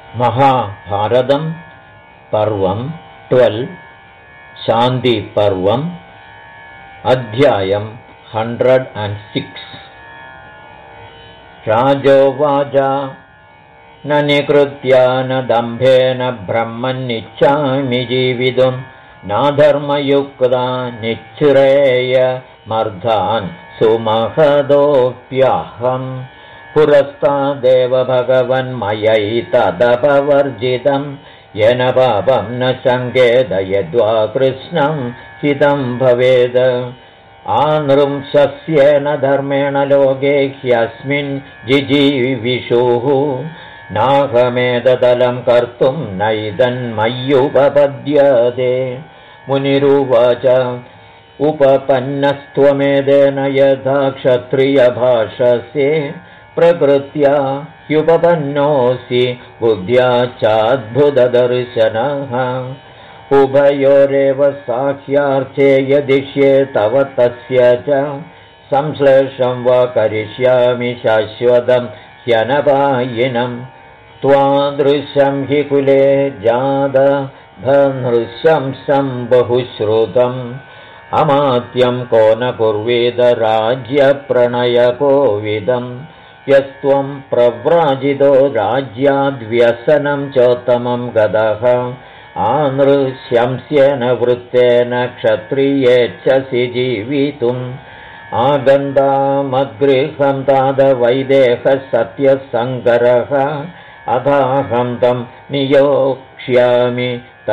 महाभारतं पर्वं 12 शान्तिपर्वम् अध्यायं 106 राजोवाच न निकृत्या न दम्भेन ब्रह्मन्निच्छामि जीवितुं नाधर्मयुक्ता निच्छ्रेयमर्धान् सुमहदोऽप्यहम् पुरस्तादेव भगवन्मयैतदपवर्जितं येन पापं न शङ्केत यद्वा कृष्णं हितं भवेद् आनृंशस्येन धर्मेण लोके ह्यस्मिन् जिजीविषुः नाहमेतदलं कर्तुं नैदन्मय्युपपद्यते मुनिरुवाच उपपन्नस्त्वमेतेन यथा क्षत्रियभाषसे प्रकृत्या ह्युपपन्नोऽसि बुद्ध्या चाद्भुतदर्शनः उभयोरेव साक्ष्यार्थे यदिष्ये तव तस्य च संश्लेषं वा करिष्यामि शाश्वतं ह्यनपायिनं त्वादृशं हि कुले जातभनृशंसं बहुश्रुतम् अमात्यं को न कुर्वीद राज्यप्रणयकोविदम् यस्त्वं प्रव्राजितो राज्याद्व्यसनं चोत्तमं गतः आनृशंस्येन वृत्तेन क्षत्रियेच्छसि जीवितुम् आगन्तामद्गृहं तादवैदेहः सत्यसङ्करः अथाहं तं नियोक्ष्यामि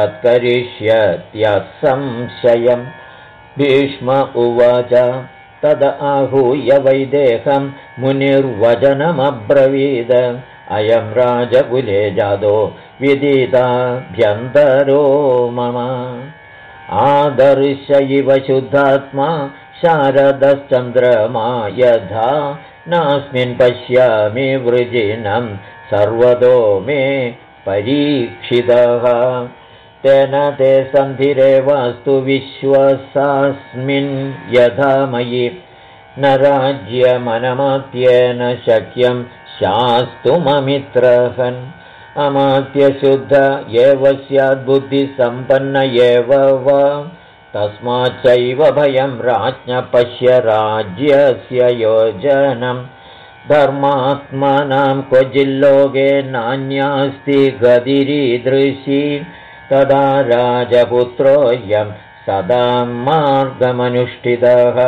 तत्करिष्यत्यसंशयम् भीष्म उवाच तद आहूय वैदेहं मुनिर्वचनमब्रवीद अयं राजकुले जातो विदिताभ्यन्तरो मम आदर्श इव शुद्धात्मा शारदश्चन्द्रमा यथा नास्मिन् पश्यामि वृजिनं सर्वतो मे परीक्षितः तेन ते सन्धिरेवास्तु विश्वसास्मिन् यथा मयि न राज्यमनमात्येन शक्यं शास्तुममित्रहन् अमात्यशुद्ध एव स्याद्बुद्धिसम्पन्न एव वा तस्माच्चैव भयं राज्ञ पश्य राज्यस्य योजनं धर्मात्मनां क्वचिल्लोके नान्यास्ति गतिरीदृशी तदा राजपुत्रोऽयं सदा मार्गमनुष्ठितः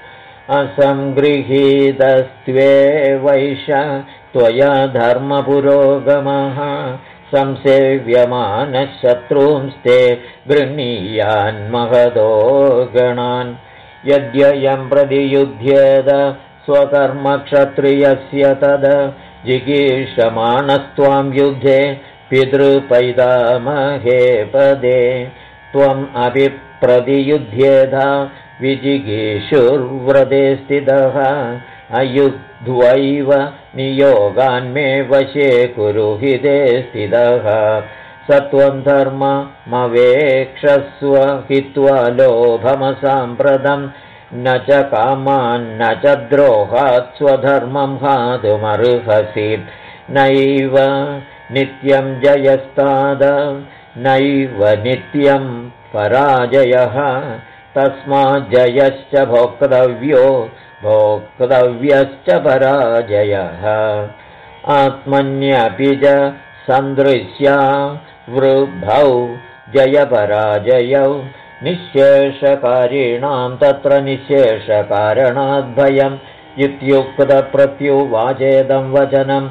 असंगृहीतस्त्वेवैष त्वया धर्मपुरोगमः संसेव्यमानः शत्रूंस्ते गृह्णीयान्महदो गणान् यद्ययं प्रतियुध्येत स्वकर्मक्षत्रियस्य तद जिगीषमाणस्त्वां युद्धे पितृपैतामहे पदे त्वम् अपि प्रतियुध्येधा विजिगीषुर्व्रते स्थितः अयुध्वैव नियोगान्मे वशे कुरु हि ते स्थितः सत्वं धर्ममवेक्षस्व हित्वा लोभमसाम्प्रतं न च कामान्न च द्रोहात् स्वधर्मं हातुमर्हसि नैव नित्यं जयस्ताद नैव नित्यं पराजयः तस्माज्जयश्च भोक्तव्यो भोक्तव्यश्च पराजयः आत्मन्यपि च सन्दृश्या वृद्धौ जयपराजयौ निःशेषकारिणां तत्र निःशेषकारणाद्भयम् इत्युक्तप्रत्युवाचेदं वचनं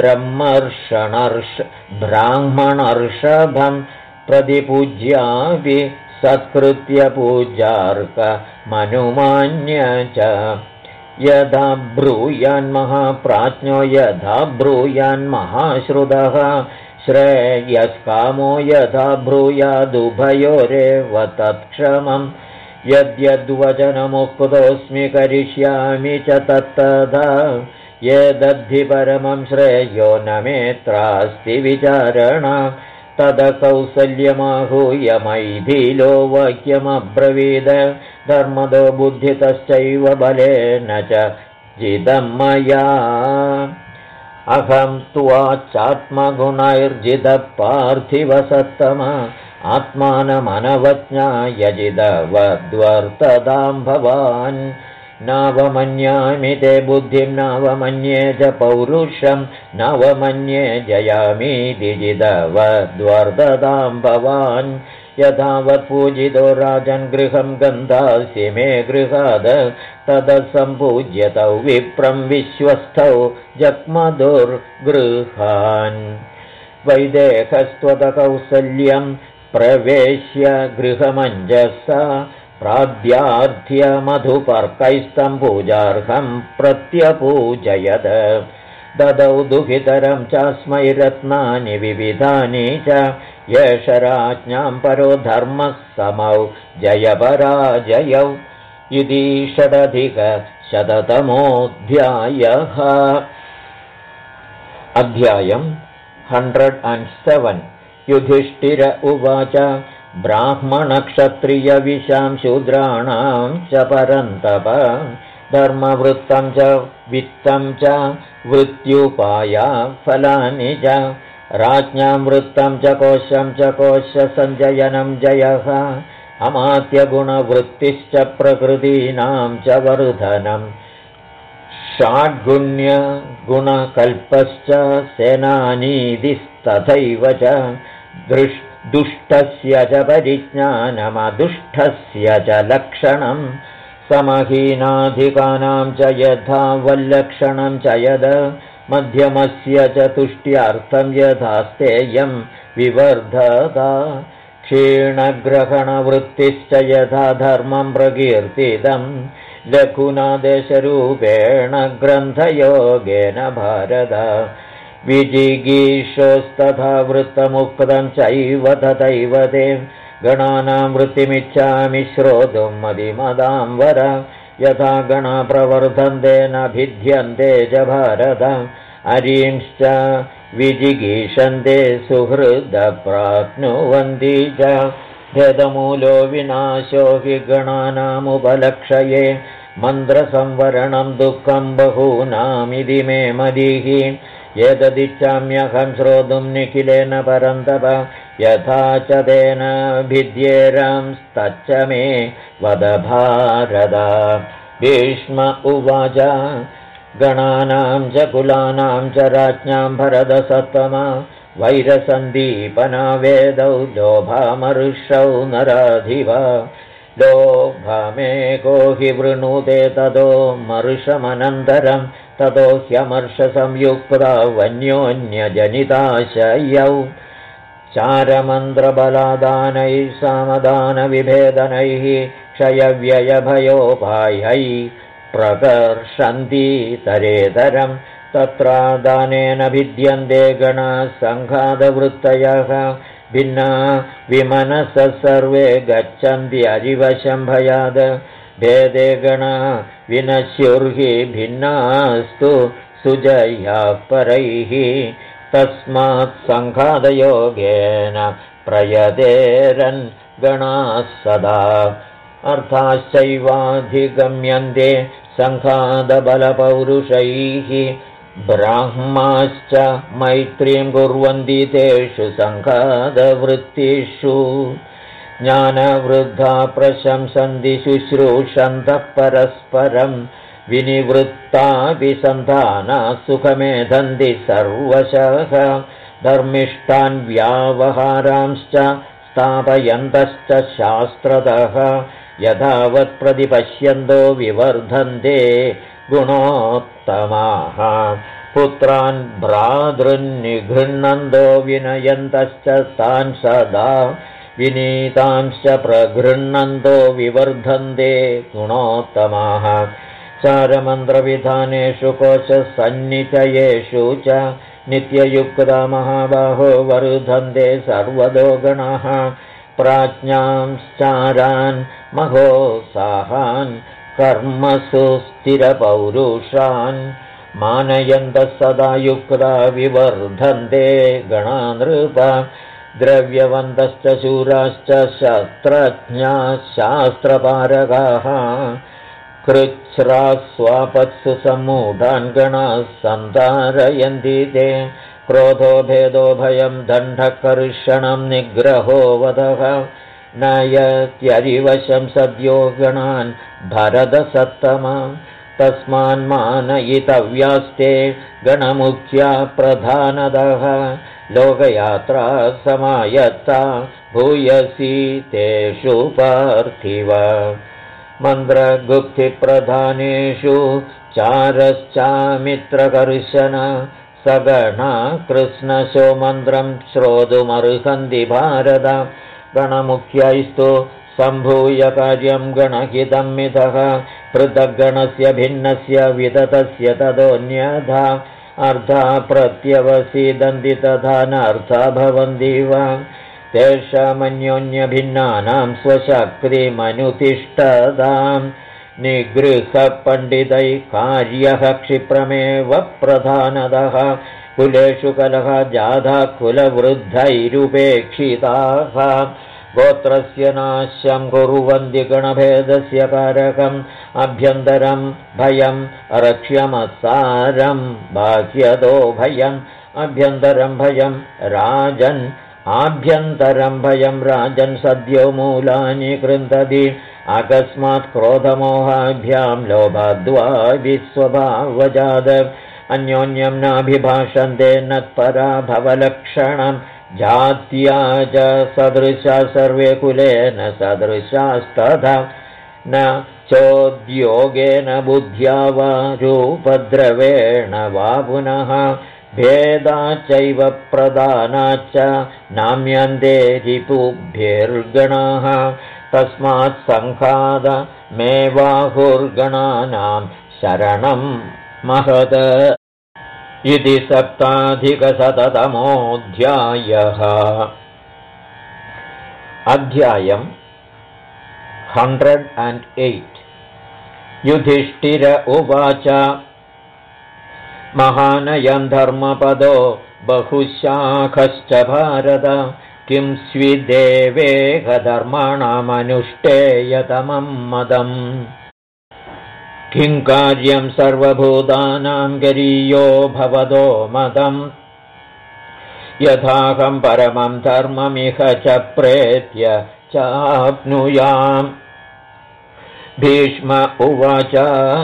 ब्राह्मणर्षभं प्रतिपूज्यापि सत्कृत्य पूजार्कमनुमान्य च यथा ब्रूयान्महाप्राज्ञो यथा ब्रूयान्महाश्रुतः श्रेयस्कामो यथा ब्रूयादुभयोरेव तत्क्षमम् यद्यद्वचनमुक्तोऽस्मि करिष्यामि च तत्तथा येदद्धि परमं श्रेयो न मेत्रास्ति विचारणा तद कौसल्यमाहूय मैथिलो वाक्यमब्रवीद धर्मदो बुद्धितश्चैव बलेन च जिदं मया अहं त्वाचात्मगुणैर्जितः पार्थिवसत्तम आत्मानमनवज्ञायजिदवद्वर्ततां भवान् नावमन्यामि ते बुद्धिं नावमन्ये च पौरुषं नावमन्ये जयामीति जिदवद्वर्ततां भवान् यथावत् पूजितो राजन् गृहं गन्धासि मे गृहाद ततः सम्पूज्यतौ विप्रं विश्वस्थौ जग्मदुर्गृहान् वैदेहस्त्वतकौसल्यं प्रवेश्य गृहमञ्जसा प्राद्यार्थ्य मधुपर्कैस्तं पूजार्हं प्रत्यपूजयत् ददौ दुहितरं चास्मै रत्नानि विविधानि च येष राज्ञां परो धर्मः समौ जयपराजयौ इति 100 अध्यायम् 107 युधिष्ठिर उवाच ब्राह्मणक्षत्रियविशां शूद्राणां च परन्तप धर्मवृत्तं च वित्तं च वृत्त्युपाया फलानि च राज्ञां वृत्तं च कोशसञ्जयनं जयः अमात्यगुणवृत्तिश्च प्रकृतीनां च वर्धनम् षाड्गुण्यगुणकल्पश्च सेनानीतिस्तथैव च दुष्टस्य च परिज्ञानमदुष्टस्य च लक्षणं समहीनाधिकानां च यथा वल्लक्षणं च यद मध्यमस्य च तुष्ट्यार्थं यथास्तेयं विवर्धता क्षीणग्रहणवृत्तिश्च यथा धर्मं प्रकीर्तितम् लघुना देशरूपेण ग्रन्थयोगेन भारत विजिगीषोस्तथा वृत्तमुक्तं चैव तथैव ते गणानां वृत्तिमिच्छामि श्रोतुं मदिमदाम्बर यथा गणा प्रवर्धन्ते न भिद्यन्ते च भारत अरींश्च विजिगीषन्ते सुहृदप्राप्नुवन्ति च भेदमूलो विनाशो हि गणानामुपलक्षये मन्त्रसंवरणं दुःखं बहूनामिति मे मदिः एतदिच्छाम्यहं श्रोतुं निखिलेन परन्तप यथा च तेन भिद्येरंस्तच्च मे वद भारत भीष्म उवाच गणानां च कुलानां च राज्ञां भरतसत्तमा वैरसन्दीपना वेदौ लोभामरुषौ नराधिव लोभामेको हि वृणुते ततो मरुषमनन्तरं ततो ह्यमर्षसंयुक्ता वन्योन्यजनिताशयौ चारमन्त्रबलादानैः सामदानविभेदनैः क्षयव्ययभयोपायैः प्रकर्षन्ति तरेतरम् तत्रादानेन भिद्यन्ते गणासङ्घातवृत्तयः भिन्ना विमनसः सर्वे गच्छन्ति अरिवशं भयाद भेदे गणा विनश्युर्हि भिन्नास्तु सुजयाः परैः तस्मात् सङ्घातयोगेन प्रयतेरन् गणाः सदा अर्थाश्चैवाधिगम्यन्ते सङ्घातबलपौरुषैः ब्राह्माश्च मैत्रीं कुर्वन्ति तेषु सङ्घातवृत्तिषु ज्ञानवृद्धा प्रशंसन्ति शुश्रूषन्तः परस्परं विनिवृत्तापि सन्तानाः सुखमेधन्ति सर्वशः धर्मिष्ठान् व्यावहारांश्च स्थापयन्तश्च शास्त्रतः यथावत् प्रतिपश्यन्तो विवर्धन्ते गुणोत्तमाः पुत्रान् भ्रातृन्निगृह्णन्तो विनयन्तश्च तान् सदा विनीतांश्च प्रगृह्णन्तो विवर्धन्ते गुणोत्तमाः चारमन्त्रविधानेषु कोशसन्निचयेषु च नित्ययुक्ता महाबाहो वर्धन्ते सर्वतो गणाः प्राज्ञांश्चारान् महोत्साहान् कर्मसु स्थिरपौरुषान् मानयन्तः सदा युक्ता विवर्धन्ते गणानृप द्रव्यवन्तश्च शूराश्च शस्त्रज्ञाः शास्त्रपारगाः कृच्छ्रास्वापत्सु सम्मूढान् गणाः सन्धारयन्ति ते क्रोधो भेदो भयं दण्डकर्षणं निग्रहो वधः नयत्यरिवशं सद्यो गणान् भरतसत्तमा तस्मान्मानयितव्यास्ते गणमुख्या प्रधानदः लोकयात्रा समायत्ता भूयसी तेषु पार्थिव मन्त्रगुप्तिप्रधानेषु चारश्चामित्रकर्शन सगणा कृष्णशो मन्त्रं श्रोतुमर्हन्ति भारत गणमुख्यैस्तु सम्भूय कार्यं गणहितं मितः पृथग्गणस्य भिन्नस्य विततस्य तदोऽन्यथा अर्था प्रत्यवसीदन्ति तथा नार्था भवन्ति वा तेषामन्योन्यभिन्नानां स्वशक्तिमनुतिष्ठतां निगृहपण्डितैः कार्यः क्षिप्रमेव प्रधानतः कुलेषु कलह जाधा कुलवृद्धैरुपेक्षिताः गोत्रस्य नाशं कुर्वन्ति गणभेदस्य कारकम् अभ्यन्तरं भयम् अरक्ष्यमसारं बाह्यतो भयम् अभ्यन्तरं भयं राजन् आभ्यन्तरं भयं राजन् सद्यो मूलानि कृन्दति अकस्मात् क्रोधमोहाभ्यां लोभाद्वा विस्वभावजाद अन्योन्यं नाभिभाषन्ते नत्परा भवलक्षणं जात्या च सदृशा सर्वे कुलेन सदृशास्तथा न चोद्योगेन बुद्ध्या वा रूपद्रवेण वा पुनः भेदाच्चैव प्रधानाच्च नाम्यन्ते रिपुभिर्गणाः तस्मात् सङ्घातमेवाहुर्गणानां शरणं महद इति 7अधिकशततमोऽध्यायः अध्यायम् 108 युधिष्ठिर उवाच महानयं धर्मपदो बहुशाखश्च भारत किं स्विदेवेह धर्माणामनुष्ठेयतमं मदम् किं कार्यं सर्वभूतानां गरीयो भवदो मदम् यथाहं परमं धर्ममिह च प्रेत्य चाप्नुयाम् भीष्म उवाच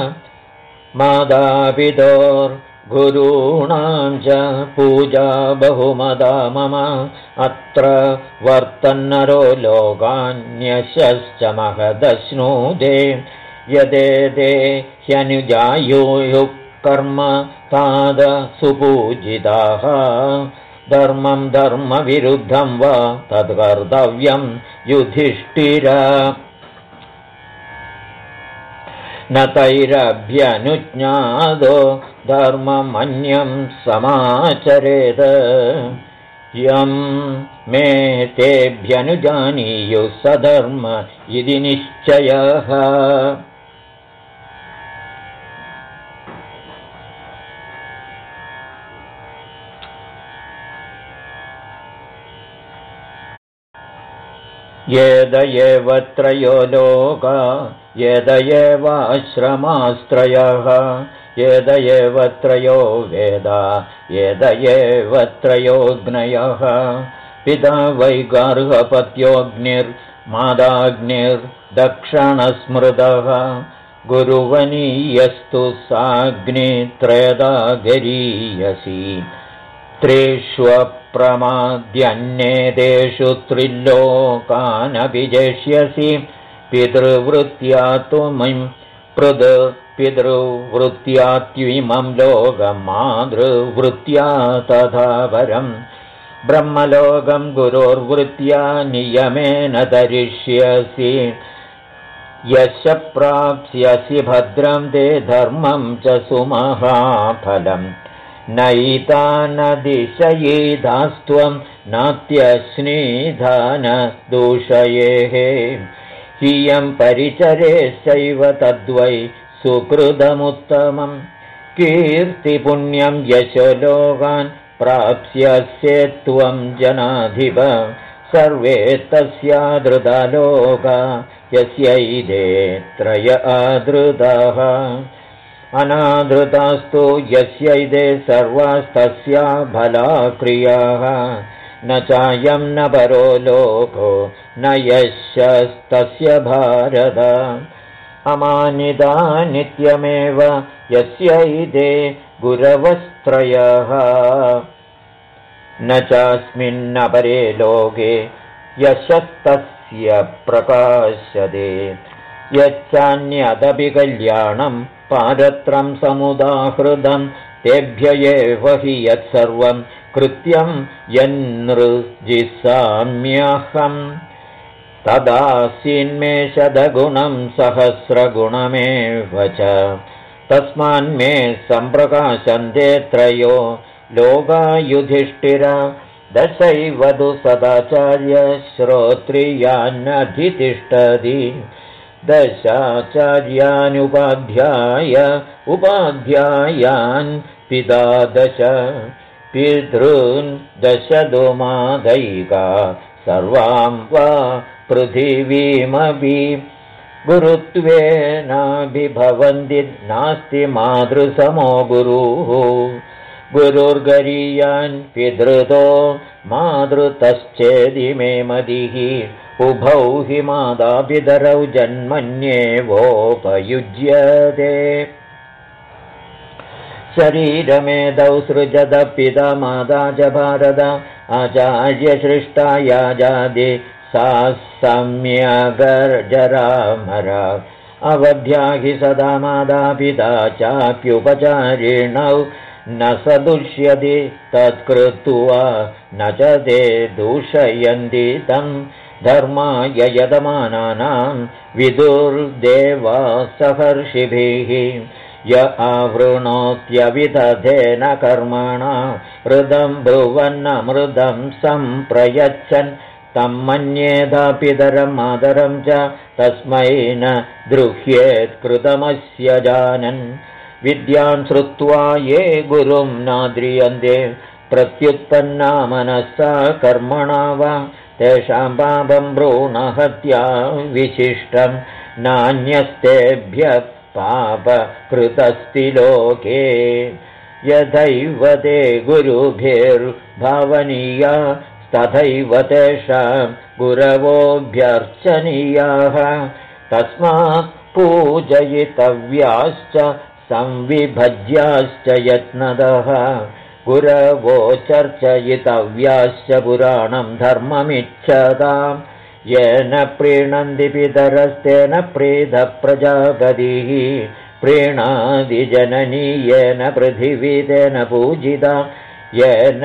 मातापितोर्गुरूणां च पूजा बहुमदा मम अत्र वर्तन्नरो लोकान्यशश्च महदश्नूदे यदेते ह्यनुजायुः कर्म ताद सुपूजिताः धर्मं धर्मविरुद्धं वा तत्कर्तव्यं युधिष्ठिर न तैरभ्यनुज्ञातो धर्ममन्यं समाचरेत् यं मे तेभ्यनुजानीयुः सधर्म इति निश्चयः येद एव त्रयो लोका येद एवाश्रमास्त्रयः येद एव त्रयो वेदा येद एव त्रयोऽग्नयः पिता वै गार्हपत्योऽग्निर्मादाग्निर्दक्षिणस्मृतः गुरुवनीयस्तु साग्नित्रयदा गरीयसी त्रिष्वप्रमाद्यन्येतेषु त्रिलोकानभिजेष्यसि पितृवृत्त्या त्वमिं पितृवृत्त्या त्विमं लोकं मातृवृत्त्या तथा परम् ब्रह्मलोकं गुरोर्वृत्त्या नियमेन तरिष्यसि यश प्राप्स्यसि भद्रं ते धर्मं च सुमहाफलम् नैतानदिशयेधास्त्वं नात्यश्नीधानदूषयेः हियं परिचरेश्चैव तद्वै सुकृतमुत्तमं कीर्तिपुण्यं यशो लोकान् प्राप्स्यसे त्वं जनाधिप सर्वे तस्यादृता लोका यस्यैदे त्रय आदृताः अनादृतास्तु यस्यैदे सर्वास्तस्या भला क्रियाः न चायं न परो लोको न यशस्तस्य भारत अमानिता नित्यमेव यस्यैदे गुरवस्त्रयः न चास्मिन्नपरे लोके यशस्तस्य प्रकाशते यच्चान्यदपि कल्याणं पारत्रं समुदाहृतं तेभ्य एव हि यत्सर्वं कृत्यं यन्नृजिसाम्यहम् तदासीन्मे शतगुणं सहस्रगुणमेव च तस्मान्मे सम्प्रकाशन्ते त्रयो लोका युधिष्ठिर दशैवधु सदाचार्य श्रोत्रियान्नधितिष्ठति दशाचार्यानुपाध्याय उपाध्यायान् पिता दश पितॄन् दशदुमादैका सर्वां वा पृथिवीमपि गुरुत्वेनाभिभवन्ति नास्ति मातृसमो गुरुः गुरुर्गरीयान् पितृतो मातृतश्चेदिमे मतिः उभौ हि मातापितरौ जन्मन्येवोपयुज्यते शरीरमेधौ सृजत पिता माता च भारत आचार्यसृष्टाया जाति सा सम्यगर्जरामरा अवध्या हि सदा माता पिता चाप्युपचारिणौ न स दुष्यति तत्कृत्वा न च ते दूषयन्ति तं धर्माय यतमानानां विदुर्देवा सहर्षिभिः य आवृणोत्यविदधेन कर्मणा हृदं ब्रुवन्नमृदं सम्प्रयच्छन् तं मन्येधा पितरं मातरं च तस्मै न द्रुह्येत् कृतमस्य जानन् विद्यां श्रुत्वा ये गुरुं नाद्रियन्ते प्रत्युत्पन्ना मनसा कर्मणा वा तेषां पापं भ्रूणहत्या विशिष्टं नान्यस्तेभ्यः पापकृतस्ति लोके यथैव ते गुरुभिर्भावनीया तथैव तेषां गुरवोऽभ्यर्चनीयाः तस्मात् पूजयितव्याश्च संविभज्याश्च यत्नतः गुरवो चर्चयितव्याश्च पुराणं धर्ममिच्छताम् येन प्रीणन्ति पितरस्तेन प्रीतः प्रजापतिः प्रीणादि जननी येन पृथिवी तेन पूजिता येन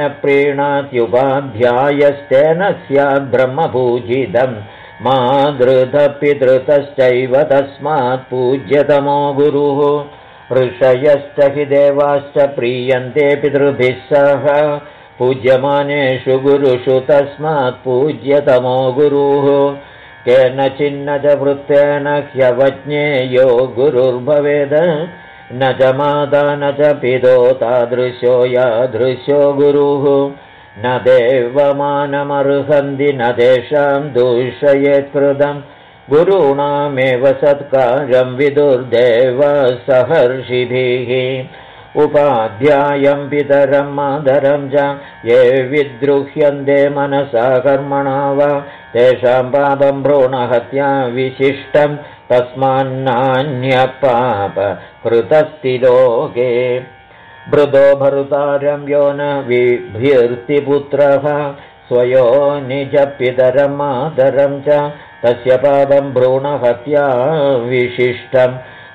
प्रीणात्युपाध्यायस्तेन स्यात् ब्रह्मपूजितं मातृतः पितृतश्चैव तस्मात् पूज्यतमो गुरुः ऋषयश्च हि देवाश्च प्रीयन्ते पितृभिः सह पूज्यमानेषु गुरुषु तस्मात् पूज्यतमो गुरुः केनचिन्न च वृत्तेन ह्यवज्ञेयो गुरुर्भवेद न च माता न च पितो तादृशो यादृशो गुरुः न देवमानमर्हन्ति न तेषां दूषयेत्कृतं गुरूणामेव सत्कारं विदुर्देवा सहर्षिभिः उपाध्यायं पितरं मातरं च ये विद्रुह्यन्ते मनसा कर्मणा वा तेषां पापं भ्रूणहत्या विशिष्टं तस्मान्नान्यपापकृतस्ति लोके भृदो भर्तारं यो न बिभ्यर्ति पुत्रः स्वयो निजपितरं मातरं च तस्य पापं भ्रूणहत्या विशिष्टं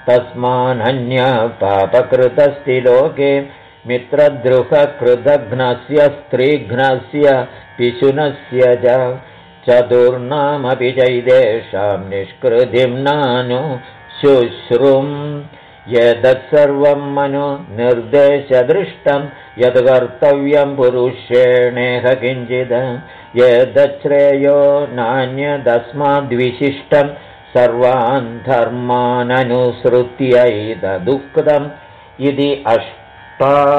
तस्मान्न्यपापकृतस्ति लोके मित्रद्रुहकृतघ्नस्य स्त्रीघ्नस्य पिशुनस्य च चतुर्णामपि चैदेषां निष्कृतिं नानु शुश्रुम् यदत्सर्वं मनु निर्देशदृष्टं यद् कर्तव्यं पुरुषेणेह किञ्चित् यदच्छ्रेयो नान्यदस्माद्विशिष्टं सर्वान् धर्माननुसृत्यैतदुक्तम् इति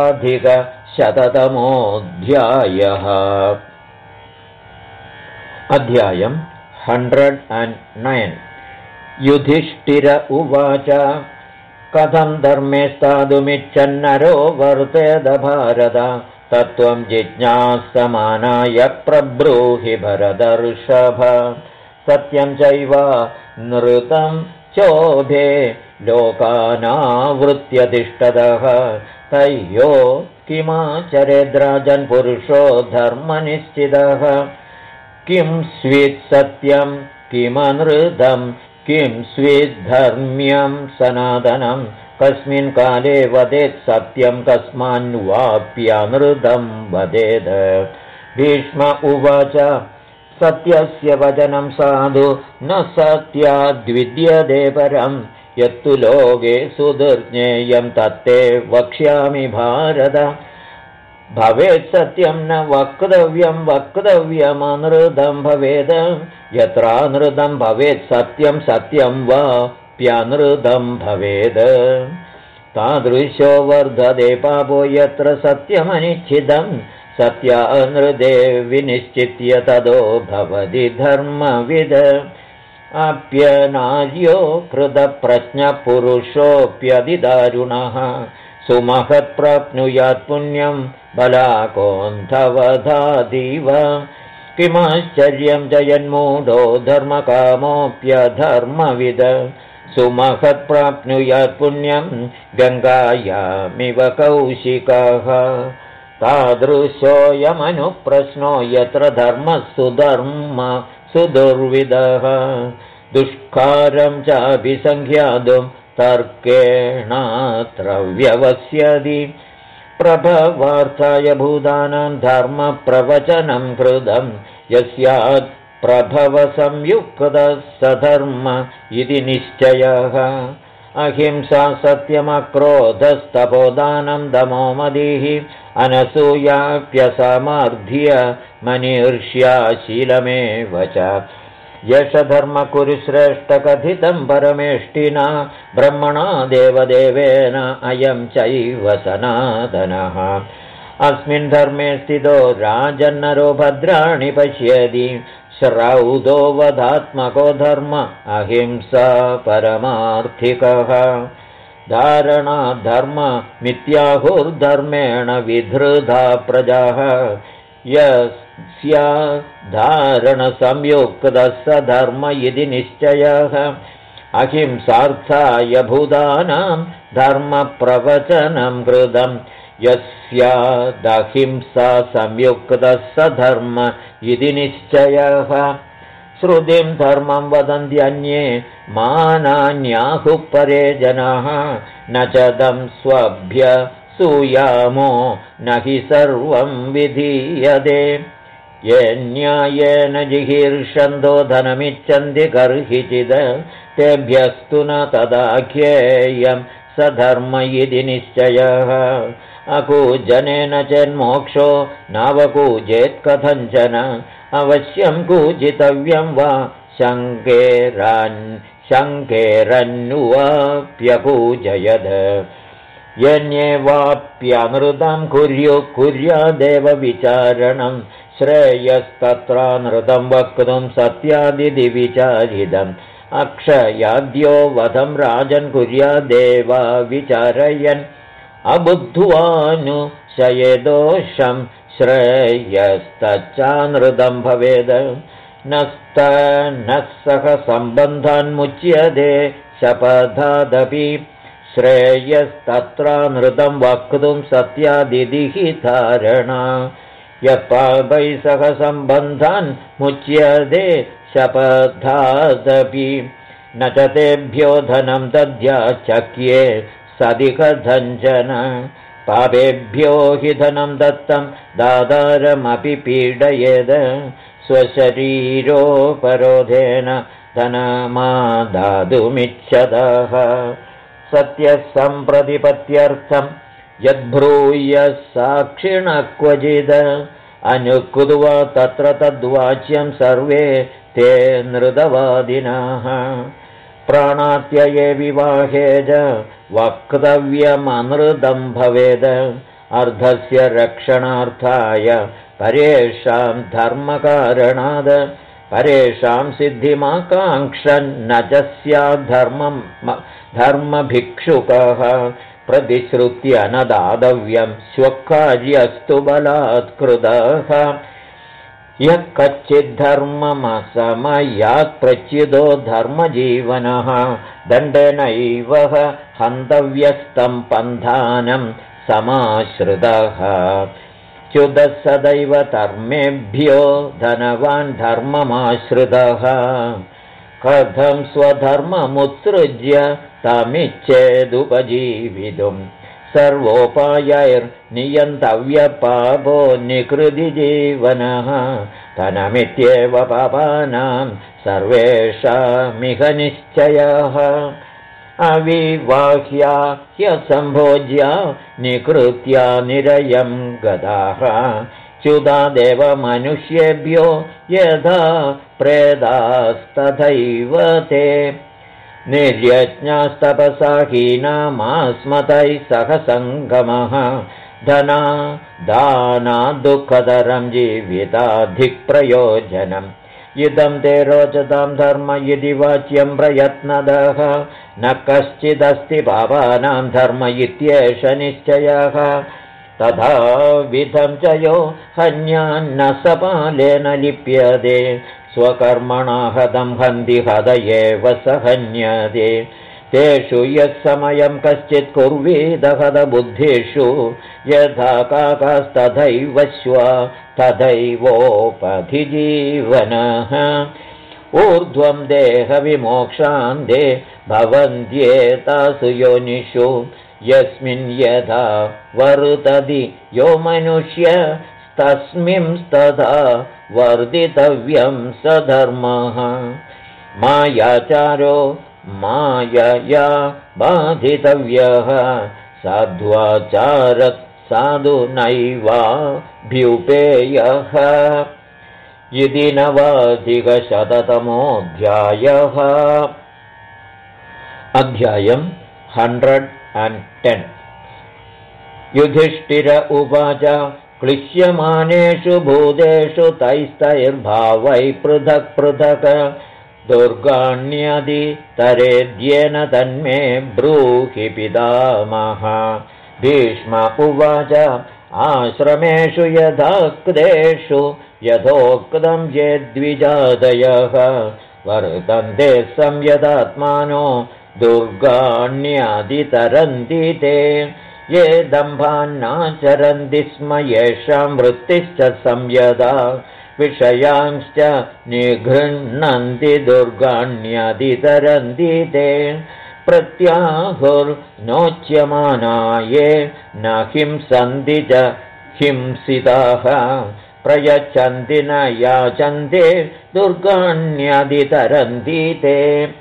8अधिकशततमोऽध्यायः। अध्यायम् 109 युधिष्ठिर उवाच कथं धर्मे स्थातुमिच्छन्नरो वर्तेद भारत तत्त्वं जिज्ञासमानाय प्रब्रूहि भरतर्षभ सत्यं चैव नृतं चोभे लोकानावृत्यतिष्ठतः तय्यो किमाचरेद्राजन् पुरुषो धर्मनिश्चितः किं स्वीत् सत्यं किमनृतं किं स्वीद्धर्म्यं सनातनं कस्मिन् काले वदेत् सत्यं कस्मान्वाप्यानृतं वदेत् भीष्म उवाच सत्यस्य वचनं साधु न सत्याद्विद्यते परं यत्तु लोके सुदुर्ज्ञेयं तत्ते वक्ष्यामि भारत भवेत् सत्यं न वक्तव्यं वक्तव्यमनृतं भवेत् यत्रानृतं भवेत् सत्यं सत्यं वा प्यानृतं भवेत् तादृशो वर्धते पापो यत्र सत्यमनिच्छितं सत्यानृते विनिश्चित्य तदो भवति धर्मविद अप्यनार्यो कृतप्रज्ञपुरुषोऽप्यतिदारुणः सुमहत्प्राप्नुयात् पुण्यं बलाकोऽन्धवधादीव किमाश्चर्यं जयन्मूढो धर्मकामोऽप्यधर्मविद सुमहत्प्राप्नुयात् पुण्यं गङ्गायामिव कौशिकः तादृशोऽयमनुप्रश्नो यत्र धर्मः सुधर्म सुदुर्विदः दुष्कारं चाभिसंख्यातुं तर्केणात्र व्यवस्यति प्रभवार्थाय भूतानां धर्मप्रवचनं कृतं यस्यात् प्रभवसंयुक्तः स धर्म इति निश्चयः अहिंसा सत्यमक्रोधस्तपोदानं दमो मदिः अनसूयाप्यसामर्थ्य मनीर्ष्या शीलमेव च यशधर्म कुरु श्रेष्ठकथितं परमेष्टिना ब्रह्मणा देवदेवेन अयं चैव सनातनः अस्मिन् धर्मे स्थितो राजन्नरो भद्राणि पश्यति श्रौतो वधात्मको धर्म अहिंसा परमार्थिकः धारणा धर्म मिथ्याहुर्धर्मेण विधृता प्रजाः यस्या धारणसंयुक्तः स धर्म इति निश्चयः अहिंसार्थाय भूतानां धर्मप्रवचनं कृतं यस्यादहिंसा संयुक्तः स धर्म इति निश्चयः श्रुतिं धर्मं वदन्त्यन्ये मानान्याहुः परे जनाः न च तं स्वभ्य सूयामो न हि सर्वं विधीयते ये न्यायेन जिहीर्षन्तो धनमिच्छन्ति गर्हिचिद तेभ्यस्तु न तदाख्येयं स धर्म इति निश्चयः अकूजनेन चेन्मोक्षो नावकूजेत् कथञ्चन अवश्यं कूजितव्यं वा शङ्केरन्नुवाप्यकूजयद यन्येवाप्यनृतं कुर्यादेव विचारणं श्रेयस्तत्रानृतं वक्तुं सत्यादिति विचारितम् अक्षयाद्यो वधं राजन् कुर्यादेव विचारयन् अबुद्ध्वानुशयेदोषं श्रेयस्तच्चानृतं भवेद् नस्तनः सह सम्बन्धान्मुच्यते शपथादपि श्रेयस्तत्रानृतं वक्तुं सत्यादितिः धारणा यत्पापै सह सम्बन्धान् मुच्यते शपथादपि न च तेभ्यो धनं दद्याचक्ये सदि कथञ्चन पापेभ्यो हि धनं दत्तं दातारमपि पीडयेद स्वशरीरोपरोधेन धनमादातुमिच्छतः सत्यसम्प्रतिपत्त्यर्थं यद्ब्रूय साक्षिणः क्वचिद अनुकुत्वा तत्र तद्वाच्यं सर्वे ते नृतवादिनः प्राणात्यये विवाहे च वक्तव्यमनृतं भवेद अर्धस्य रक्षणार्थाय परेषां धर्मकारणाद् परेषां सिद्धिमाकाङ्क्षन् न च स्याद्धर्मभिक्षुकः प्रतिश्रुत्य न दातव्यं स्वकार्यस्तु बलात्कृतः यः कच्चिद्धर्ममसमयात् प्रच्युतो धर्मजीवनः दण्डेनैव हन्तव्यस्तं पन्थानं समाश्रितः च्युतः सदैव धर्मेभ्यो धनवान् धर्ममाश्रितः कथं स्वधर्ममुत्सृज्य तमिच्छेदुपजीवितुं सर्वोपायैर्नियन्तव्यपापो निकृतिजीवनः धनमित्येव पापानां सर्वेषामिह निश्चयः अविवाह्या ह्यसम्भोज्या निकृत्या निरयं गताः च्युतादेव मनुष्येभ्यो यथा प्रेदास्तथैव ते निर्यज्ञास्तपसा हीनामास्मतैः सह सङ्गमः धना दाना दुःखतरं जीविताधिक्प्रयोजनम् इदं ते रोचतां धर्म इति वाच्यं प्रयत्नदः न कश्चिदस्ति पापानां धर्म इत्येष निश्चयः तथा विधं च यो हन्यान्न सपालेन लिप्यते स्वकर्मणा हतं हन्ति हत एव स हन्यते तेषु यत्समयं कश्चित् कुर्वीद हतबुद्धिषु यथा काकास्तथैव श्वा तथैवोपधिजीवनः ऊर्ध्वं देहविमोक्षान्ते भवन्त्येतासु योनिषु यस्मिन् यथा वर्तति यो मनुष्य तस्मिंस्तथा वर्धितव्यं स धर्मः मायाचारो मायया बाधितव्यः साध्वाचारः साधु नैवाभ्युपेयः इति नवाधिकशततमोऽध्यायः अध्यायं 110 युधिष्ठिर उवाच क्लिश्यमानेषु भूतेषु तैस्तैर्भावै पृथक् पृथक् दुर्गाण्यधितरेद्येन तन्मे ब्रूहि पितामह भीष्म उवाच आश्रमेषु यथाक्तेषु यथोक्तं येद्विजातयः वर्तन्ते संयदात्मानो दुर्गाण्यधितरन्ति ते ये दम्भान्नाचरन्ति स्म येषां वृत्तिश्च संयदा विषयांश्च निगृह्णन्ति दुर्गाण्यधितरन्ति ते प्रत्याहुर्नोच्यमानाये न हिंसन्ति च हिंसिताः प्रयच्छन्ति न याचन्ते दुर्गाण्यधितरन्ति ते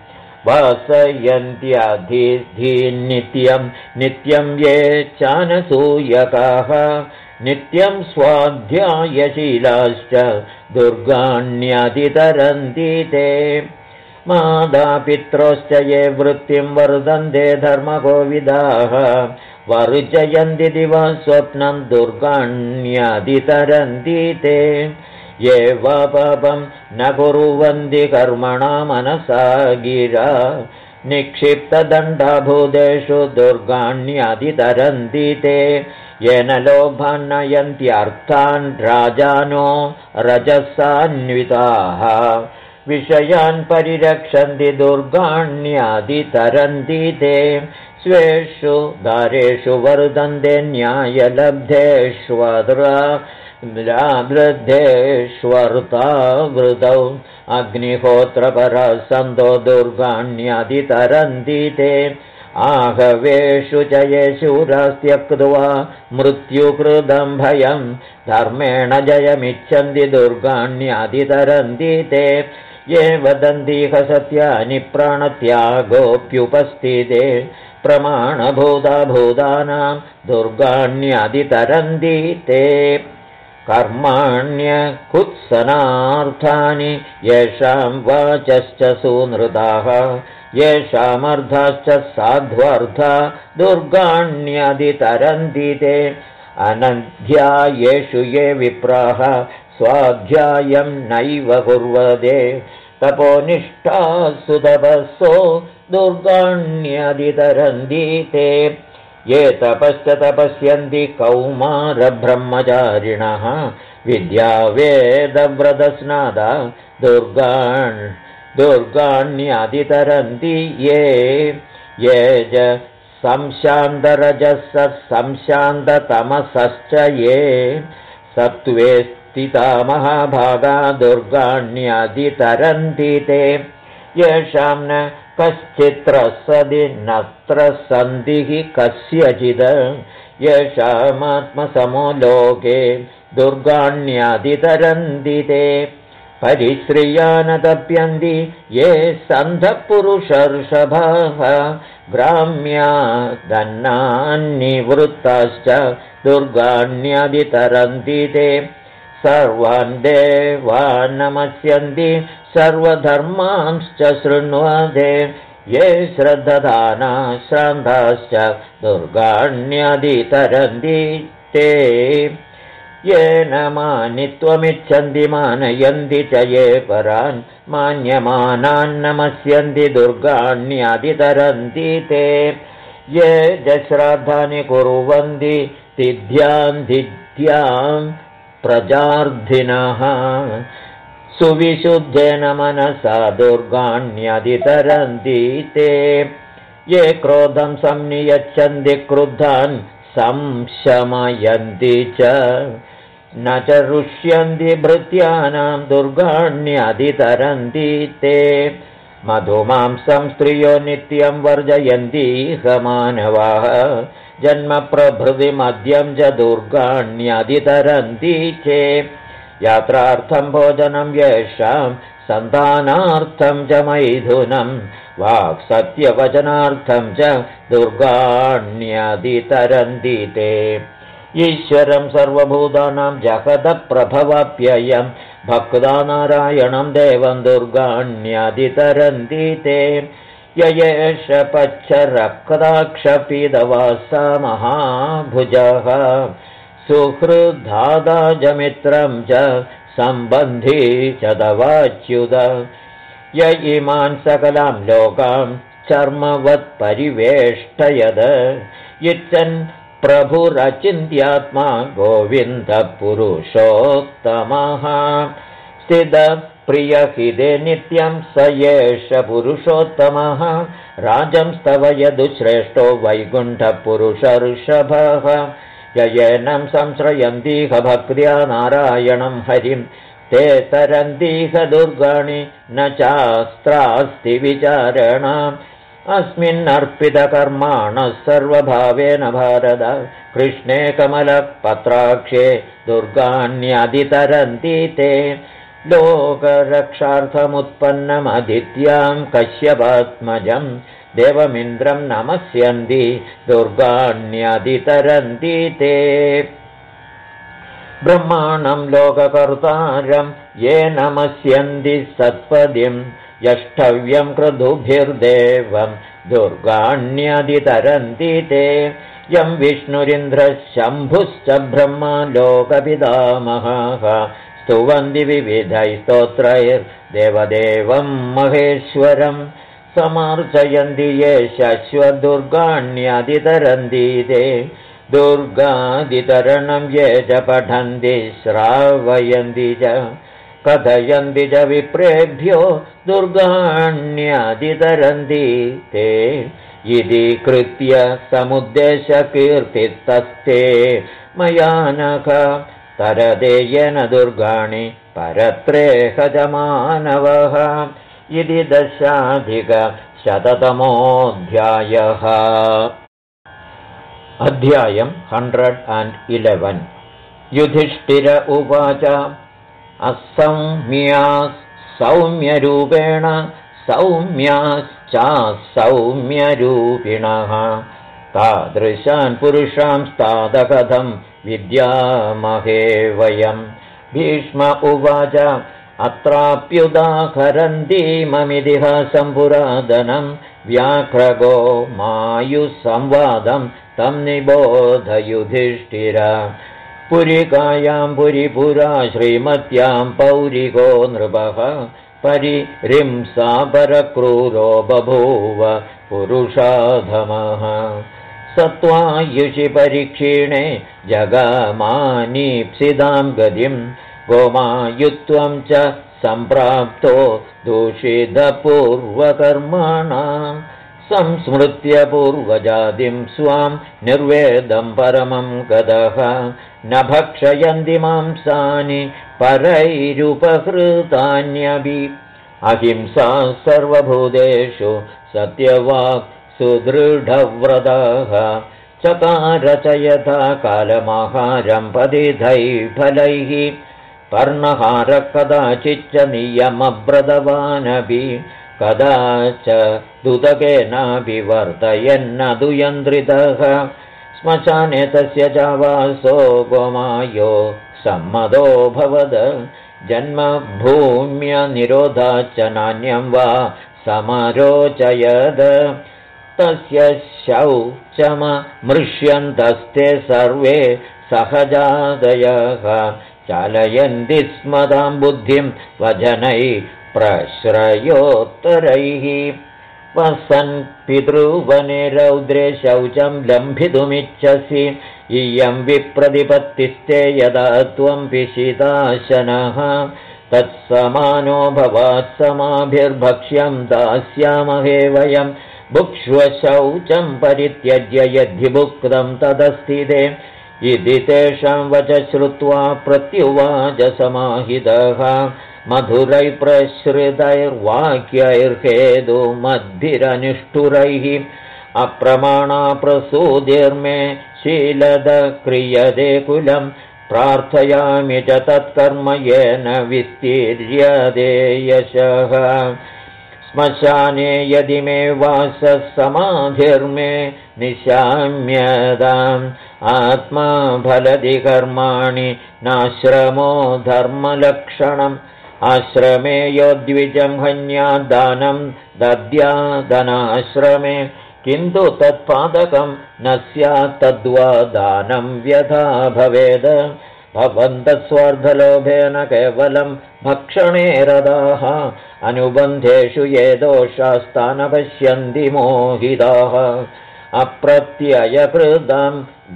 वासयन्त्यधिनित्यं नित्यं ये चानसूयकाः नित्यं स्वाध्यायशीलाश्च दुर्गाण्यधितरन्ति ते मातापित्रोश्च ये वृत्तिं वर्धन्ते धर्मकोविदाः वर्जयन्ति दिवा स्वप्नं दुर्गाण्यधितरन्ति ते ये वा पापं न कुर्वन्ति कर्मणा मनसा गिरा निक्षिप्तदण्डभूतेषु दुर्गाण्यधितरन्ति ते येन लोभान्नयन्त्यर्थान् राजानो रजसान्विताः विषयान् परिरक्षन्ति दुर्गाण्यधितरन्ति ते स्वेषु दारेषु वर्धन्ते न्यायलब्धेष्वद्रेष्वर्ता वृतौ अग्निहोत्रपरः सन्तो दुर्गाण्यधितरन्ति ते आहवेषु च ये शूरास्त्यक्त्वा मृत्युकृतं भयं धर्मेण जयमिच्छन्ति दुर्गाण्यधितरन्ति ते ये वदन्तीह सत्यानि प्राणत्यागोऽप्युपस्थिते प्रमाणभूता भूतानां दुर्गाण्यधितरन्ति ते कर्माण्यकुत्सनार्थानि येषां वाचश्च सुनृताः येषामर्थाश्च साध्वर्था दुर्गाण्यधितरन्ति ते अनध्या येषु ये विप्राः स्वाध्यायं नैव कुर्वदे तपोनिष्ठासु तपस्सो दुर्गाण्यधितरन्ति ते ये तपश्च तपस्यन्ति कौमारब्रह्मचारिणः विद्यावेदव्रतस्नादा दुर्गाण्यधितरन्ति ये च संशान्तरजसः संशान्ततमसश्च ये सत्त्वे स्थिता महाभागा दुर्गाण्यधितरन्ति ते येषां न कश्चित्रसदि नत्र सन्धिः कस्यचित् येषामात्मसमो लोके दुर्गाण्यधितरन्ति ते परिश्रिया न तप्यन्ति ये सन्धपुरुषर्षभाः ग्राम्या दन्नान्निवृत्ताश्च दुर्गाण्यधितरन्ति ते सर्वान् देवान् नमस्यन्ति सर्वधर्मांश्च शृण्वते ये श्रद्धदाना श्रान्ताश्च दुर्गाण्यधितरन्ति ते येन मानित्वमिच्छन्ति मानयन्ति च ये परान् मान्यमानान् नमस्यन्ति दुर्गाण्यधितरन्ति ते ये च श्राद्धानि कुर्वन्ति तिथ्यां प्रजार्थिनः सुविशुद्धेन मनसा दुर्गाण्यधितरन्ति ते ये क्रोधं संनियच्छन्ति क्रुद्धान् संशमयन्ति च न च रुष्यन्ति भृत्यानां दुर्गाण्यधितरन्ति ते मधुमांसं स्त्रियो नित्यं वर्जयन्ति मानवाः जन्मप्रभृतिमद्यं च दुर्गाण्यधितरन्ति चे यात्रार्थं भोजनं येषां सन्तानार्थं च मैथुनं वाक्सत्यवचनार्थं च दुर्गाण्यधितरन्ति ते ईश्वरं सर्वभूतानां जगदप्रभवाप्ययं भक्ता नारायणं देवं दुर्गाण्यधितरन्ति ते य एष पच्छरक्ताक्षपीदवासा महाभुजः सुहृद्धादाजमित्रं च सम्बन्धी च तवाच्युत य इमान् सकलां लोकां चर्मवत्परिवेष्टयद इच्छन् प्रभुरचिन्त्यात्मा गोविन्दपुरुषोत्तमः स्थितप्रियहिते नित्यं स एष पुरुषोत्तमः राजं स्तवयदुश्रेष्ठो वैकुण्ठपुरुषर्षभः येनं संश्रयन्तीह भक्त्या नारायणं हरिं ते तरन्तीह दुर्गाणि न चास्त्रास्ति विचारणा अस्मिन्नर्पितकर्माणः सर्वभावेन भारत कृष्णे कमलपत्राक्षे दुर्गाण्यधितरन्ति ते लोकरक्षार्थमुत्पन्नमदित्यां कश्यपात्मजं देवमिन्द्रं नमस्यन्ति दुर्गाण्यधितरन्ति ते ब्रह्माणं लोककर्तारं ये नमस्यन्ति सत्पदिं यष्टव्यं क्रतुभिर्देवं दुर्गाण्यधितरन्ति ते यं विष्णुरिन्द्रशम्भुश्च ब्रह्मा लोकपितामहः स्तुवन्ति विविधैः स्तोत्रैर्देवदेवं महेश्वरं समार्चयन्ति ये शश्वदुर्गाण्यधितरन्ति ते दुर्गाधितरणं ये च पठन्ति श्रावयन्ति च कथयन्ति च विप्रेभ्यो दुर्गाण्यधितरन्ति ते इति कृत्य समुद्देशकीर्तितस्ते मया नख तरते येन दुर्गाणि परत्रेह च मानवः इति 10,000तमोऽध्यायः अध्यायं 111 युधिष्ठिर उवाच असौम्या सौम्यरूपेण सौम्याश्चासौम्यरूपिणः तादृशान् पुरुषांस्तादकथं विद्यामहे वयं भीष्म उवाच अत्राप्युदाहरन्तीममितिहासं पुरातनं व्याघ्रगो मायुसंवादं तं निबोध युधिष्ठिर पुरिकायां पुरिपुरा श्रीमत्यां पौरिको नृपः परिरिंसापरक्रूरो बभूव पुरुषाधमः सत्त्वायुषि परीक्षीणे जगमानीप्सितां गतिं गोमायुत्वं च सम्प्राप्तो दूषितपूर्वकर्मणां संस्मृत्य पूर्वजातिं स्वां निर्वेदं परमं गतः न भक्षयन्ति मांसानि परैरुपहृतान्यपि अहिंसा सर्वभूतेषु सत्यवाक् सुदृढव्रतः चकार च यथा कालमाहारं पतितैः फलैः पर्णहारः कदाचिच्च नियमव्रतवानपि कदाच दुदकेनाभिवर्तयन्न दुयन्द्रितः श्मशाने तस्य च वासो गोमायो सम्मतो भवद जन्मभूम्यनिरोधाच्च नान्यं वा समरोचयद तस्य शौचममृष्यन्तस्ते सर्वे सहजादयः चालयन्ति स्म तां बुद्धिं वचनैः प्रश्रयोत्तरैः वसन् पितृवने रौद्रे शौचं लम्भितुमिच्छसि इयं विप्रतिपत्तिस्ते यदा त्वं पिशिताशनः तत्समानो भवात् समाभिर्भक्ष्यं दास्यामहे वयं भुक्ष्व शौचं परित्यज्य यद्धिभुक्तं तदस्थिते इति तेषां वच श्रुत्वा प्रत्युवाच समाहितः मधुरैः प्रसृतैर्वाक्यैर्हेतुमद्भिरनिष्ठुरैः अप्रमाणा प्रसूतिर्मे शीलद क्रियते कुलं प्रार्थयामि च तत्कर्म येन विस्तीर्यते यशः श्मशाने यदि मे वासः समाधिर्मे निशाम्यताम् आत्मा फलति कर्माणि नाश्रमो धर्मलक्षणम् आश्रमे योद्विजं हन्याद्दानं दद्यादनाश्रमे किन्तु तत्पादकं न स्यात् तद्वा दानं व्यथा भवेद भवन्तः स्वार्थलोभेन केवलं भक्षणे रताः अनुबन्धेषु ये दोषास्तान पश्यन्ति मोहिताः अप्रत्ययकृतं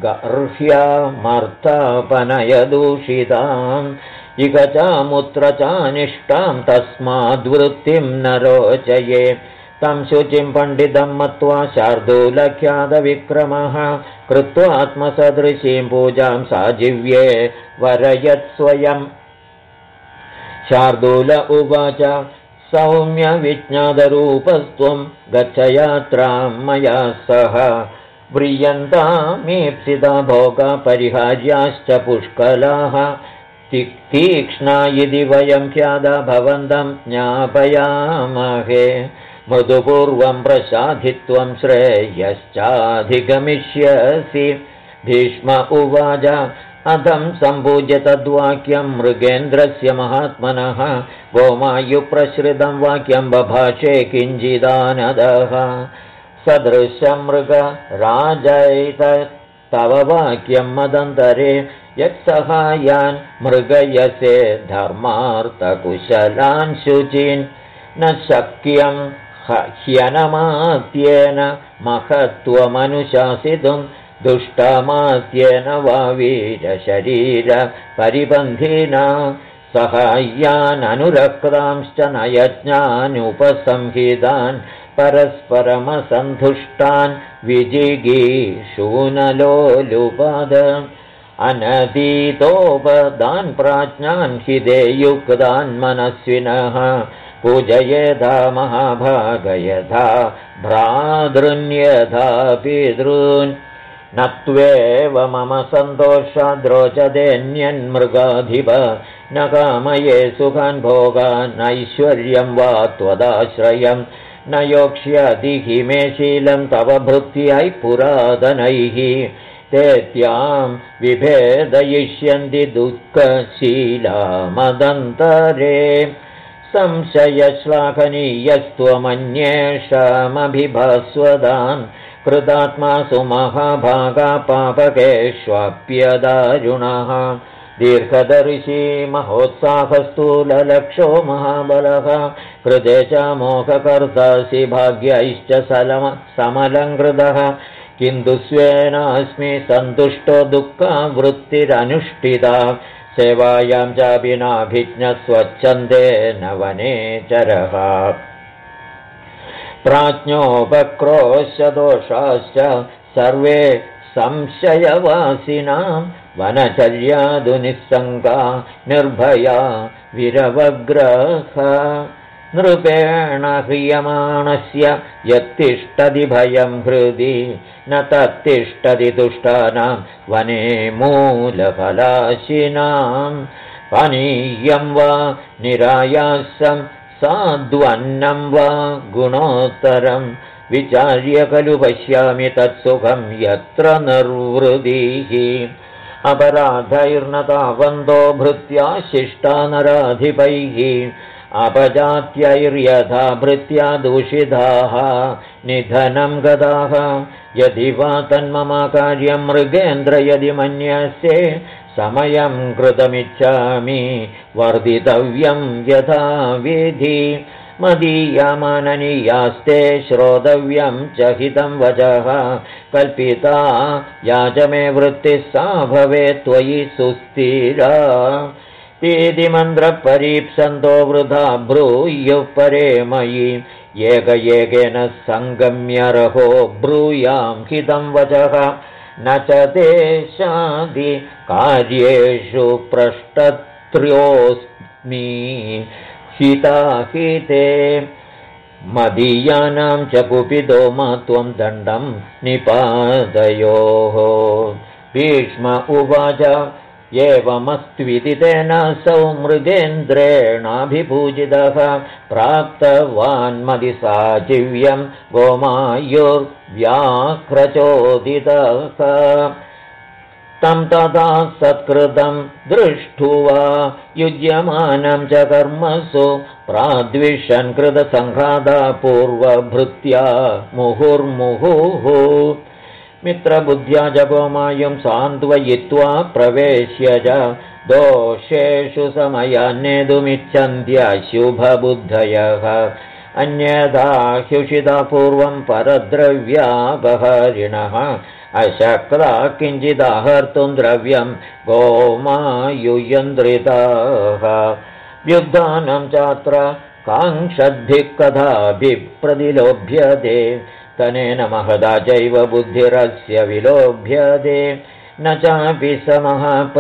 गर्ह्यामर्थापनयदूषिताम् इह चामुत्र चानिष्टां तस्माद्वृत्तिं न रोचये तं शुचिं पण्डितं मत्वा शार्दूलख्यातविक्रमः कृत्वा आत्मसदृशीं पूजां साजिव्ये वरयत्स्वयं शार्दूल उवाच सौम्य विज्ञातरूपस्त्वं गच्छ यात्रां मया सह व्रियन्तामीप्सिता भोगा परिहार्याश्च पुष्कलाः तीक्ष्णा यदि वयं ख्याता भवन्तं ज्ञापयामहे मृदुपूर्वं प्रसाधित्वं श्रेयश्चाधिगमिष्यसि भीष्म उवाच अधं सम्पूज्य तद्वाक्यं मृगेन्द्रस्य महात्मनः गोमायुप्रसृतं वाक्यं बभाषे किञ्चिदानदः सदृशं मृगराजैतव वाक्यं मदन्तरे यत्सहायान् मृगयसे धर्मार्थकुशलान् शुचीन् न शक्यं ह्यनमात्येन महत्त्वमनुशासितुं दुष्टमात्येन वा वीरशरीरपरिबन्धिना सहाय्यान् अनुरक्तांश्च नयज्ञानुपसंहितान् परस्परमसन्धुष्टान् विजिगीषूनलोलुपद अनतीतोपदान् प्राज्ञान् हिते युक्तान् मनस्विनः पूजयेधा महाभागयथा भ्रातृन्यथा पितॄन् न त्वेव मम सन्तोषाद्रोचतेऽन्यन्मृगाधिप न कामये सुखान् भोगान् ऐश्वर्यं वा त्वदाश्रयं न योक्ष्यति हि मे शीलं तव भृत्यै पुरातनैः ते त्वां विभेदयिष्यन्ति दुःखशीला मदन्तरे संशयश्लाघनीयस्त्वमन्येषामभिभास्वदान् कृतात्मासु महाभागा पापकेष्वप्यदारुणः दीर्घदर्शी महोत्साहस्थूललक्षो महाबलः कृते च मोहकर्तासि भाग्यैश्च समलङ्कृतः किन्तु स्वेनास्मि सन्तुष्टो दुःखवृत्तिरनुष्ठिता सेवायां चापि नाभिज्ञस्वच्छन्देन वनेचरः प्राज्ञोपक्रोशदोषाश्च सर्वे संशयवासिनां वनचर्यादुनिस्सङ्गा निर्भया विरवग्रहा नृपेण ह्रियमाणस्य यत्तिष्ठति भयं हृदि न तत्तिष्ठति दुष्टानां वने मूलफलाशिनां पानीयं वा निरायासं साद्वन्नं वा गुणोत्तरं विचार्य खलु पश्यामि तत्सुखं यत्र निर्वृतिः अपराधैर्न तावन्तो भृत्या शिष्टा नराधिपैः अपजात्यैर्यथा भृत्या दूषिताः निधनं गताः यदि वा तन्मम कार्यं मृगेन्द्र यदि मन्यसे समयं कृतमिच्छामि वर्धितव्यं यथा विधि मदीयमाननीयास्ते श्रोतव्यं च हितं वचः कल्पिता याच मे वृत्तिः सा भवेत् त्वयि सुस्थिरा तीति मन्त्रपरीप्सन्तो वृथा ब्रूयुः परे मयि एकैकेन सङ्गम्यरहो ब्रूयां हितं वचः न च तेषादि कार्येषु प्रष्टत्र्योऽस्मि हिताहिते मदीयानां च कुपितो मा त्वं दण्डं निपातयोः भीष्म उवाच एवमस्त्विति तेन सौ मृगेन्द्रेणाभिपूजितः प्राप्तवान्मदिसाचिव्यं गोमायुर्व्याघ्रचोदितः तं तदा सत्कृतं दृष्ट्वा युज्यमानं च कर्मसु प्राद्विषन् कृतसङ्घाता पूर्वभृत्या मुहुर्मुहुः मित्रबुद्ध्या च गोमायुं सान्त्वयित्वा प्रवेश्य च दोषेषु समयान्नेतुमिच्छन्त्यशुभबुद्धयः अन्यथा ह्युषिता पूर्वं परद्रव्यापहरिणः अशक्ता किञ्चिदाहर्तुं द्रव्यं गोमायुयन्द्रिताः व्युत्थानं चात्र काङ्क्षद्भिः कदाभिः प्रतिलोभ्यते तनेन महदा चैव बुद्धिरस्य विलोभ्यते न चापि समः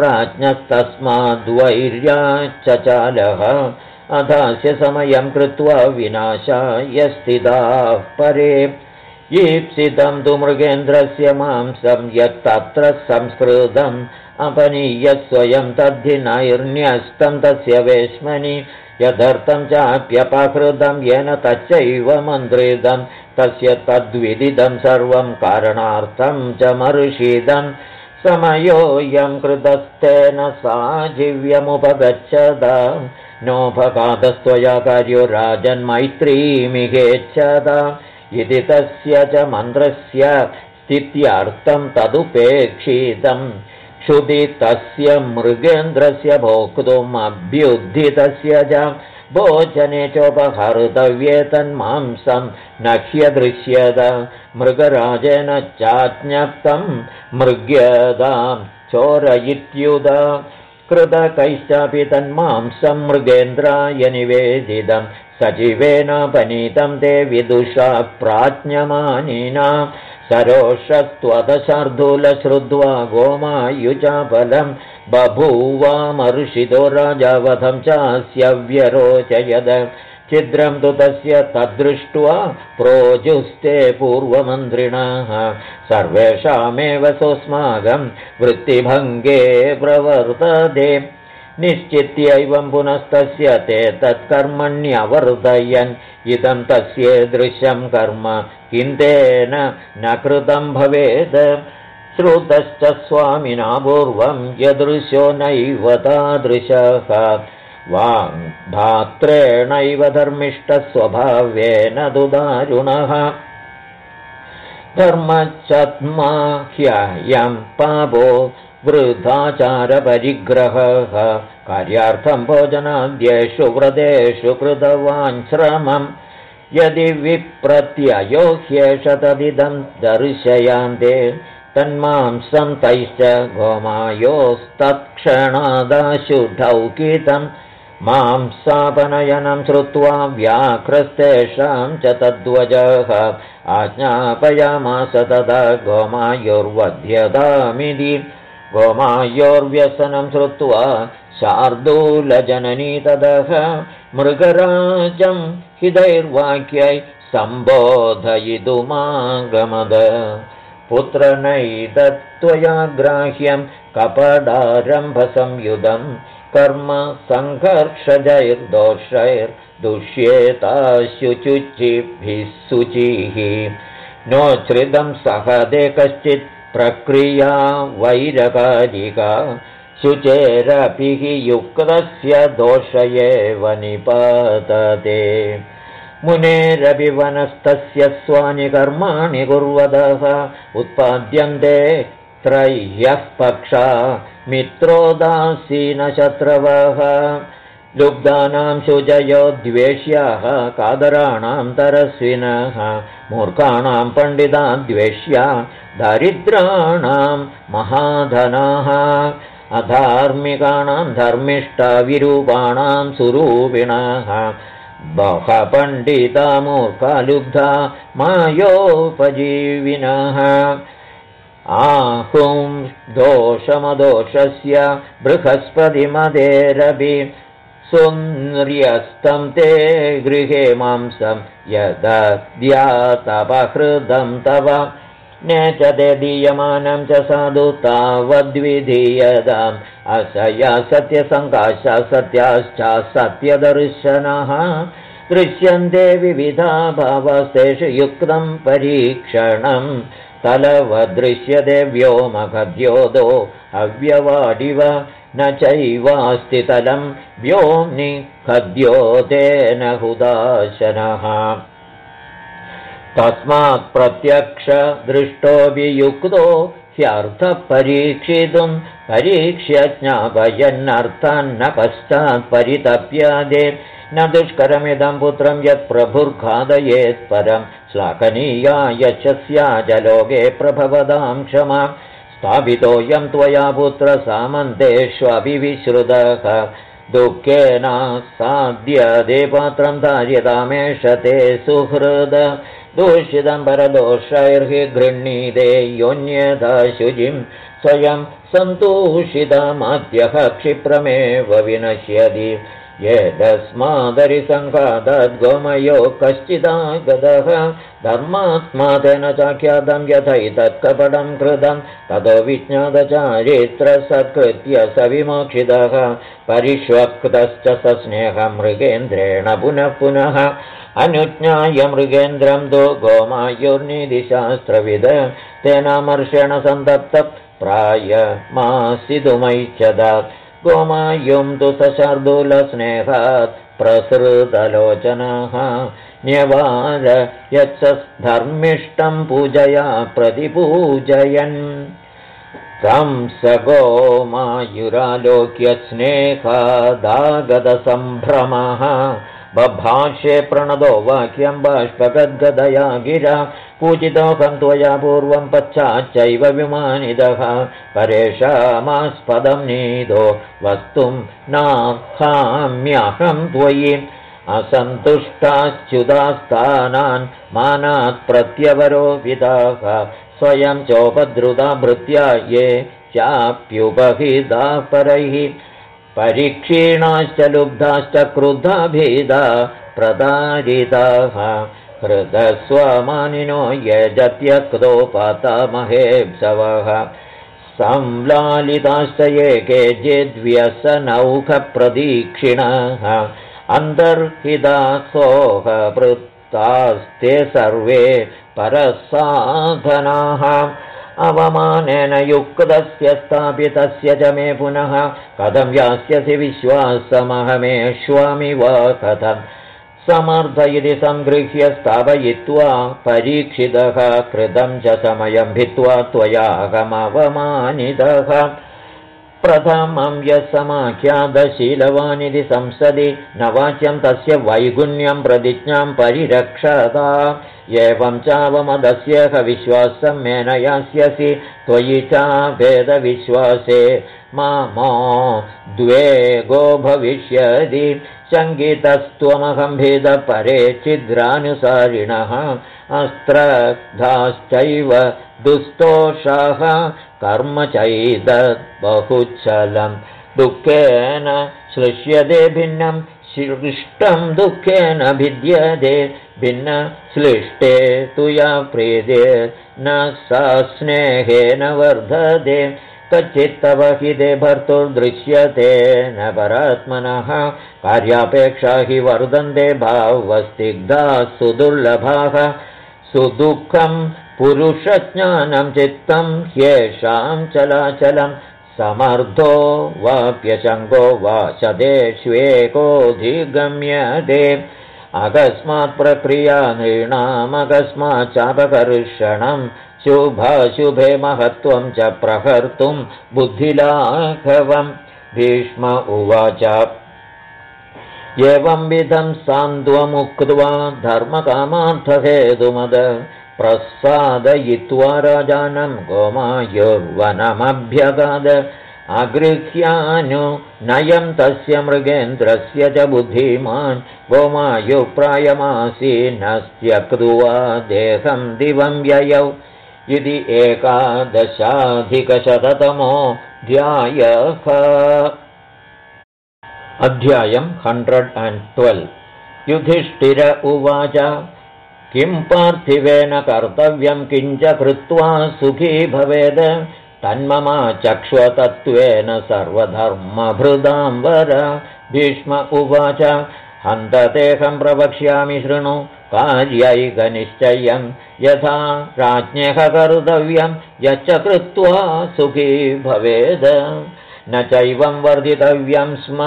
प्राज्ञस्तस्माद्वैर्याच्चचालः अथास्य समयं कृत्वा विनाशाय स्थिताः परे ईप्सितं तु मृगेन्द्रस्य मांसं यत्तत्र संस्कृतम् अपनीय स्वयं तद्धि नैर्न्यस्तं तस्य वेश्मनि यदर्थं चाप्यपहृतं येन तच्चैव मन्त्रितं तस्य तद्विदितं सर्वं कारणार्थं च मर्षितं समयोऽयं कृतस्तेन साजीव्यमुपगच्छदा नोपघातस्त्वया कार्यो राजन्मैत्रीमिहेच्छदा इति तस्य च मन्त्रस्य स्थित्यार्थं तदुपेक्षितं क्षुधि तस्य मृगेन्द्रस्य भोक्तुम् अभ्युद्धितस्य च भोजने चोपहर्तव्ये तन्मांसं न ह्यदृश्यत मृगराजेन चाज्ञप्तं मृग्यदां चोरयित्युत कृतकैश्चापि तन्मांसं मृगेन्द्राय निवेदितं सजीवेनापनीतं ते विदुषा प्राज्ञमानिना सरोषस्त्वदशार्दूल श्रुत्वा गोमायुचाफलं बभूवामर्षितो राजावधं चास्य व्यरोचयद छिद्रं तु तस्य तद्दृष्ट्वा प्रोजुस्ते पूर्वमन्त्रिणः सर्वेषामेव सोऽस्माकं वृत्तिभङ्गे प्रवर्तते निश्चित्यैवं पुनस्तस्य ते तत्कर्मण्यवर्धयन् इदं तस्येदृशं कर्म किन्तेन न कृतं भवेत् श्रुतश्च स्वामिना पूर्वं यदृशो नैव तादृशः वाङ्धात्रेणैव धर्मिष्ठस्वभावेन तु दारुणः धर्मचत्मा ह्ययं पापो वृद्धाचारपरिग्रहः कार्यार्थं भोजनाद्येषु व्रतेषु कृतवान् श्रमम् यदि विप्रत्ययो ह्येष तदिदं दर्शयान्ते तन्मांसं तैश्च गोमायोस्तत्क्षणादाशुढौकितं मांसापनयनं श्रुत्वा व्याघ्रस्तेषां च तद्वजः आज्ञापयामास तदा गोमायोर्वध्यतामिति गोमायोर्व्यसनं श्रुत्वा शार्दूलजननी ततः मृगराजं हिदैर्वाक्यै सम्बोधयितुमागमद पुत्र नैतत्त्वया ग्राह्यं कपडारम्भसंयुधं कर्म सङ्घर्षजैर्दोषैर्दुष्येताशुचिभिः शुचिः नोच्छ्रितं सहदे कश्चित् प्रक्रिया वैरकारिका शुचेरपि हि युक्तस्य दोष एव निपातते मुनेरपि वनस्तस्य स्वानि कर्माणि कुर्वतः उत्पाद्यन्ते त्रय्यः पक्षा मित्रोदासीनशत्रवः लुब्धानां शुचयो द्वेष्याः कादराणां तरस्विनः मूर्खाणां पण्डिता द्वेष्या दरिद्राणां महाधनाः अधार्मिकाणां धर्मिष्ठा विरूपाणां सुरूपिणः बहपण्डिता मूर्खा लुब्धा मायोपजीविनः आहुं दोषमदोषस्य बृहस्पतिमदेरपि सुन्द्र्यस्तं ते गृहे मांसं यदद्यातपहृदं तव न च ते दीयमानं च साधु तावद्विधीयताम् असया सत्यसङ्काशा सत्याश्च सत्यदर्शनः दृश्यन्ते विविधा भावस्तेषु युक्तं परीक्षणं तलवदृश्यते व्योमखद्योतो अव्यवाडिव न चैवास्ति तलं व्योम्नि खद्योतेन हुदाशनः तस्मात् प्रत्यक्षदृष्टोऽपि युक्तो ह्यर्थः परीक्षितुं परीक्ष्य ज्ञापयन्नर्थान्न पश्चात् परितप्यादे न दुष्करमिदं पुत्रं यत् प्रभुर्घादयेत् परं श्लाघनीया यशस्या च लोके प्रभवदां क्षमा स्थापितोऽयं त्वया पुत्र सामन्तेष्वभिविश्रुतः दुःखेन साध्यते पात्रं धार्यतामेष ते सुहृद दूषितं परदोषैर्हि गृह्णीते योन्यथा शुचिं स्वयं सन्तूषितमाद्यः क्षिप्रमेव विनश्यति येतस्मादरिसङ्घाताद्गोमयो कश्चिदागतः धर्मात्मा तेन चाख्यातं यथैतत्कपटं कृतं ततो विज्ञातचारित्रसत्कृत्य स विमोक्षितः परिष्वक्तश्च सस्नेहं मृगेन्द्रेण पुनः पुनः अनुज्ञाय मृगेन्द्रं तु गोमायुर्निधिशास्त्रविद तेनामर्षेण सन्तप्त प्रायमासितुमैच्छद गोमायुं तु सशार्दूलस्नेहात् प्रसृतलोचनः न्यवार यच्च धर्मिष्ठं पूजया प्रतिपूजयन् तं स गोमायुरालोक्य स्नेहादागतसम्भ्रमः बभाष्ये प्रणदो वाक्यं बाष्पगद्गदया गिरा पूजितोऽहं त्वया पूर्वं पश्चाच्चैव विमानितः परेषामास्पदं नीदो वस्तुं नाहाम्यहं त्वयि असन्तुष्टाच्युतास्तानान् मानात् प्रत्यवरोपिताः स्वयं चोपद्रुता भृत्या ये चाप्युपहिता परैः परीक्षीणाश्च लुब्धाश्च क्रुद्धा भेदा प्रतारिताः हृदस्वमानिनो यजत्यक्तोपातामहेप्सवः संलालिताश्च ये केचिद्व्यसनौघप्रदीक्षिणः अन्तर्हितासोहपृत्तास्ते सर्वे परसाधनाः अवमानेन युक्तस्य स्थापितस्य च मे पुनः कथं यास्यसि विश्वासमहमेष्वामि वा कथं समर्थ इति संगृह्य स्थापयित्वा परीक्षितः कृतं च समयं भित्त्वा त्वयागमवमानितः प्रथमं यः समाख्यातशीलवानिति संसदि न वाच्यं तस्य वैगुण्यं प्रतिज्ञां परिरक्षता एवं चावमदस्यः विश्वासं मेन यास्यसि त्वयि चाभेदविश्वासे मामो द्वेगो भविष्यति शङ्कितस्त्वमहं भेदपरे छिद्रानुसारिणः अस्त्रधाश्चैव दुस्तोषाः कर्म चैदद्बहुच्छलं दुःखेन श्लिष्यते भिन्नं सृष्टं दुःखेन भिद्यते भिन्न श्लिष्टे तु या प्रीते न सा स्नेहेन वर्धते कच्चित्तव हि ते भर्तुर्दृश्यते न परात्मनः कार्यापेक्षा हि वर्धन्ते भावस्तिग्धाः सुदुर्लभाः सुदुःखं पुरुषज्ञानं चित्तं ह्येषां चलाचलं समर्थो वाप्यशङ्को वा शतेष्वेकोऽधिगम्यते अकस्मात् प्रक्रिया नृणामकस्माच्चापकर्षणं शुभाशुभे महत्त्वं च प्रहर्तुं बुद्धिलाघवं भीष्म उवाच एवंविधं सान्त्वमुक्त्वा धर्मकामार्थहेतुमद प्रसादयित्वा राजानं गोमायुर्वनमभ्यगाद अगृह्यानुनयं तस्य मृगेन्द्रस्य च बुद्धिमान् गोमायुप्रायमासीनस्त्यक्त्वा देहं दिवं ययौ इति 11अधिकशततमोऽध्यायः। अध्यायं 112। युधिष्ठिर उवाच किं पार्थिवेन कर्तव्यं किञ्च कृत्वा सुखी भवेद तन्ममा चक्ष्वतत्त्वेन सर्वधर्मभृदां वर। भीष्म उवाच हन्ततेऽहं प्रवक्ष्यामि शृणु कार्यैकनिश्चयं यथा राज्ञः कर्तव्यं यच्च कृत्वा सुखी भवेद न चैवं वर्धितव्यं स्म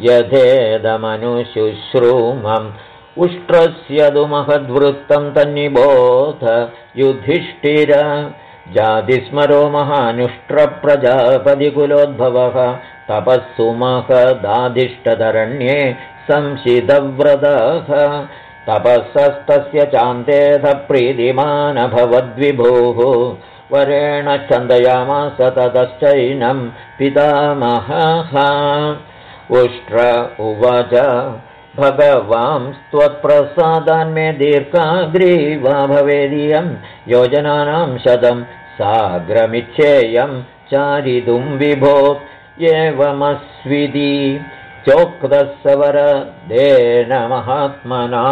यथेदमनुशुश्रूमम् उष्ट्रस्य तु महद्वृत्तं तन्निबोध युधिष्ठिर जातिस्मरो महानुष्ट्रप्रजापतिकुलोद्भवः तपस्सु महदाधिष्ठधरण्ये संशितव्रतः तपस्सस्तस्य चान्तेथ प्रीतिमानभवद्विभुः वरेण चन्दयामास ततश्चैनं पितामहः। उष्ट्र उवाच भगवांस्त्वत्प्रसादान्मे दीर्घाग्रीवा भवेदियं योजनानां 100 साग्रमिच्छेयं चारितुं विभो एवमस्विति चोक्तः सवरदेन महात्मना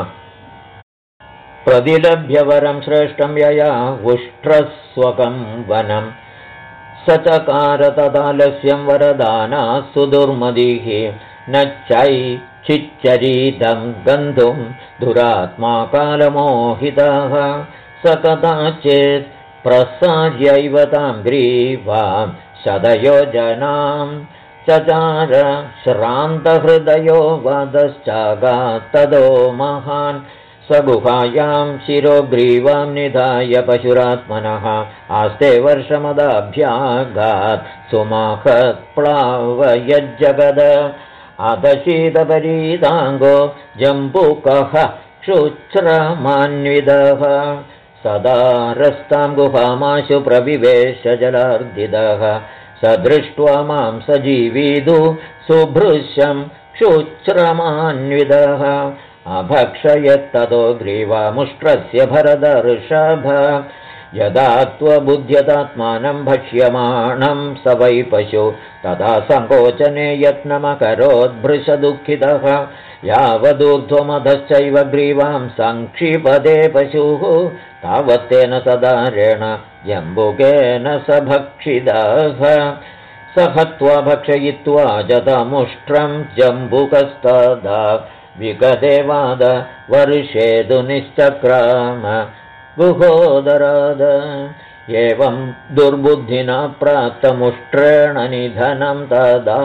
प्रतिलभ्य वरं श्रेष्ठं यया उष्ट्रस्वकं वनं स चकार तदालस्यं वरदानात् सुदुर्मदिः न चैच्छिच्चरीतं गन्तुं दुरात्मा कालमोहितः स कदाचित् प्रसाद्यैव तां ग्रीवां शतयोजनां चचार श्रान्तहृदयो वादश्चागात्तदो महान् स गुहायां शिरोग्रीवां निधाय पशुरात्मनः आस्ते वर्षमदाभ्यागात् सुमहत्प्लावयज्जगद अधशीतपरीताङ्गो जम्बुकः क्षुच्छ्रमान्वितः सदा रस्तां गुहामाशु प्रविवेश जलार्दितः स दृष्ट्वा मां सजीवीदु सुभृशं क्षुच्छ्रमान्वितः अभक्षयत्ततो ग्रीवामुष्ट्रस्य भरदर्षभ यदा त्वबुध्यतात्मानं भक्ष्यमाणं स वै पशु तदा सङ्कोचने यत्नमकरोद्भृशदुःखितः यावदूर्ध्वमधश्चैव ग्रीवां सङ्क्षिपदे पशुः तावत्तेन सदारेण जम्बुकेन स भक्षितः स हत्वा भक्षयित्वा जतमुष्ट्रं जम्बुकस्तदा विगदेवाद वर्षेदु निश्चक्राम गुहोदराद एवं दुर्बुद्धिना प्राप्तमुष्ट्रेण निधनं तदा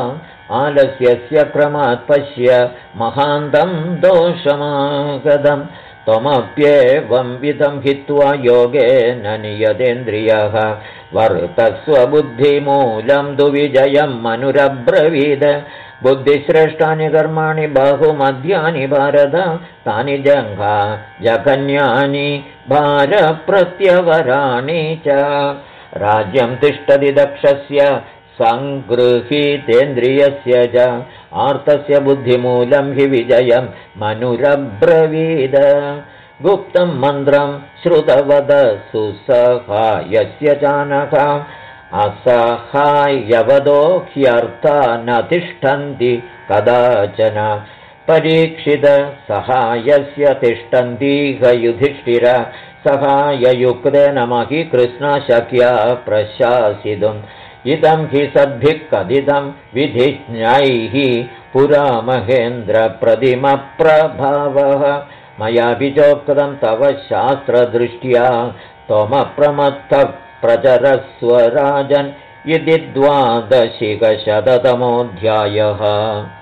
आलस्यस्य क्रमात् पश्य महान्तं दोषमागतं त्वमप्येवं विधं हित्वा योगेन नियतेन्द्रियः वर्तस्वबुद्धिमूलं दुविजयं मनुरब्रवीद बुद्धिश्रेष्ठानि कर्माणि बाहुमध्यानि भारत तानि जङ्घा जघन्यानि भारप्रत्यवराणि च राज्यं तिष्ठति दक्षस्य सङ्गृहीतेन्द्रियस्य च आर्तस्य बुद्धिमूलं हि विजयं मनुरब्रवीद गुप्तं मन्त्रं श्रुतवद सुसहायस्य चानघा असहायवदो ह्यर्था न तिष्ठन्ति कदाचन परीक्षितसहायस्य तिष्ठन्तीह युधिष्ठिर सहाययुक्तेन महि कृष्णशक्या प्रशासितुम् इदं हि सद्भिः कथितं विधिज्ञैः पुरा महेन्द्रप्रतिमप्रभावः मयापि चोक्तं तव शास्त्रदृष्ट्या त्वमप्रमत्तः प्रचरस्व राजन् इति 12शततमोऽध्यायः।